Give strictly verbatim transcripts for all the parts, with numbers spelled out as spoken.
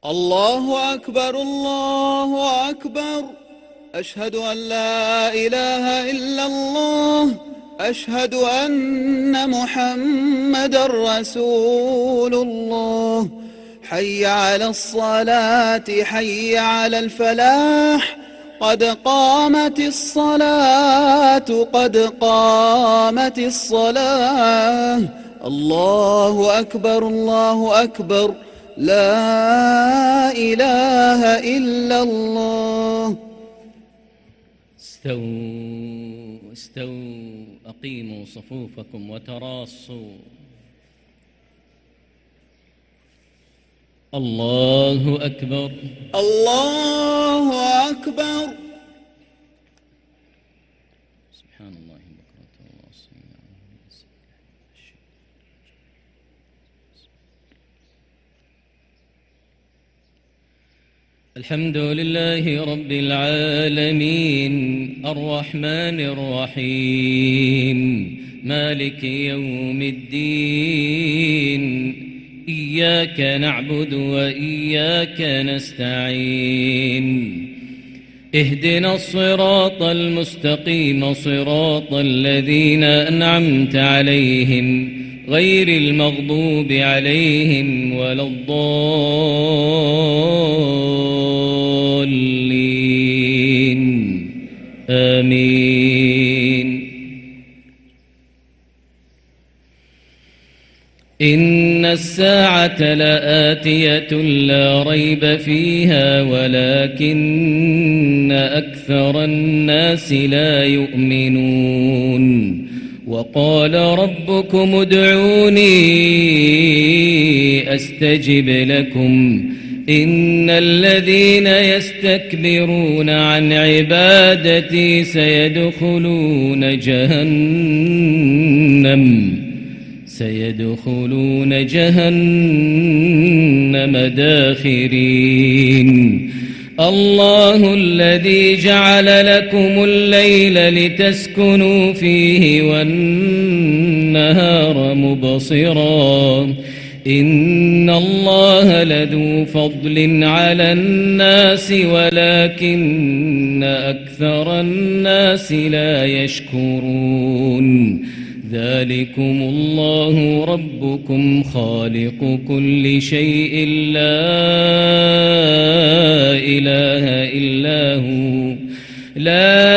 الله أكبر الله أكبر. أشهد أن لا إله إلا الله. أشهد أن محمدا رسول الله. حي على الصلاة حي على الفلاح. قد قامت الصلاة قد قامت الصلاة. الله أكبر الله أكبر. لا إله إلا الله. استووا استووا أقيموا صفوفكم وتراصوا. الله أكبر الله أكبر. سبحان الله بكرة وأصيلا. الحمد لله رب العالمين الرحمن الرحيم مالك يوم الدين. إياك نعبد وإياك نستعين. اهدنا الصراط المستقيم صراط الذين أنعمت عليهم غير المغضوب عليهم ولا الضالين. آمين. إن الساعة لآتية لا ريب فيها ولكن أكثر الناس لا يؤمنون. وقال ربكم ادعوني أستجب لكم. إن الذين يستكبرون عن عبادتي سيدخلون جهنم سيدخلون جهنم داخرين. الله الذي جعل لكم الليل لتسكنوا فيه والنهار مبصرا. إن الله لذو فضل على الناس ولكن أكثر الناس لا يشكرون. ذلكم الله ربكم خالق كل شيء لا إله إلا هو لا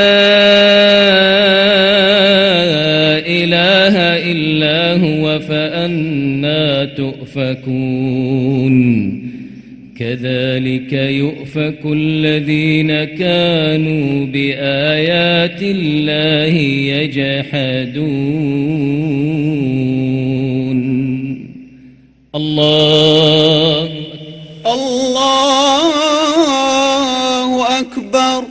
إله إلا هو فأنى تؤفكون. كذلك يؤفك الذين كانوا بآيات الله يجحدون. الله الله أكبر.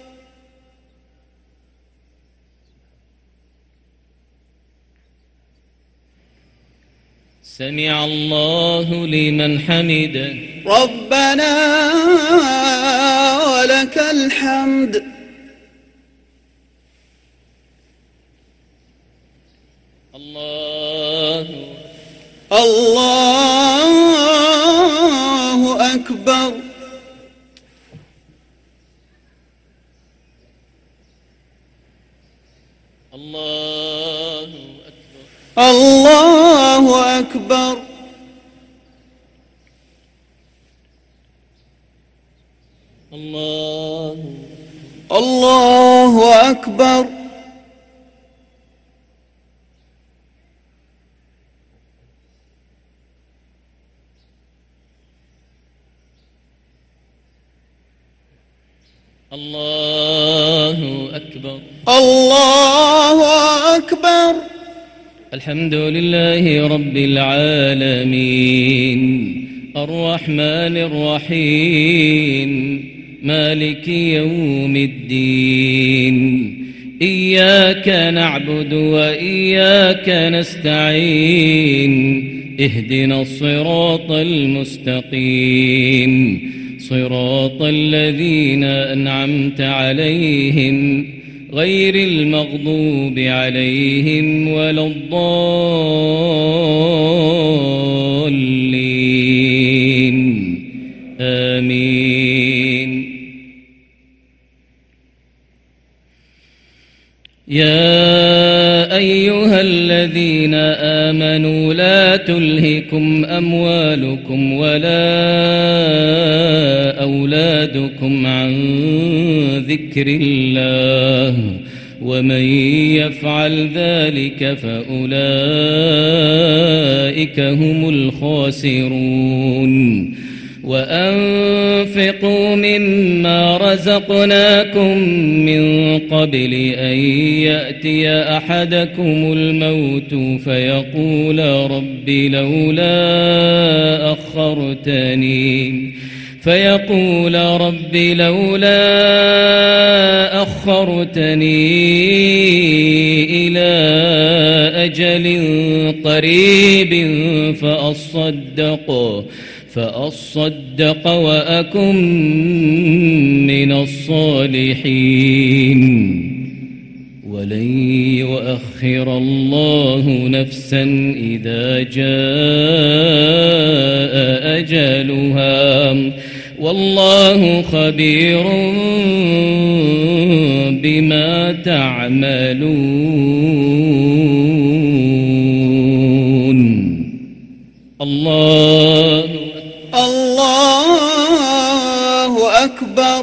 سمع الله لمن حمده. ربنا ولك الحمد. الله الله أكبر. الله أكبر. الله أكبر. الله الله أكبر. الله أكبر. الله أكبر. الحمد لله رب العالمين الرحمن الرحيم مالك يوم الدين. إياك نعبد وإياك نستعين. اهدنا الصراط المستقيم صراط الذين أنعمت عليهم غير المغضوب عليهم ولا الضالين. أيها الذين آمنوا لا تلهكم أموالكم ولا أولادكم عن ذكر الله ومن يفعل ذلك فأولئك هم الخاسرون وأنفقوا مما رزقناكم من قبل أن يأتي أحدكم الموت فيقول رب لولا أخرتني فيقول رب لولا أخرتني إلى أجل قريب فأصدق فأصدق وأكن من الصالحين ولن يؤخر الله نفسا إذا جاء أجلها والله خبير بما تعملون. الله الله أكبر.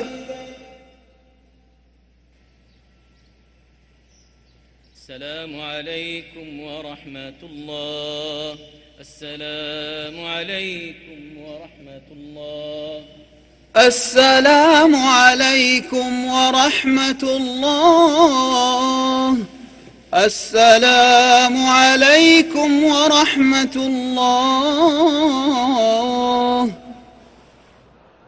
السلام عليكم ورحمة الله. السلام عليكم ورحمة الله. السلام عليكم ورحمة الله. السلام عليكم ورحمة الله.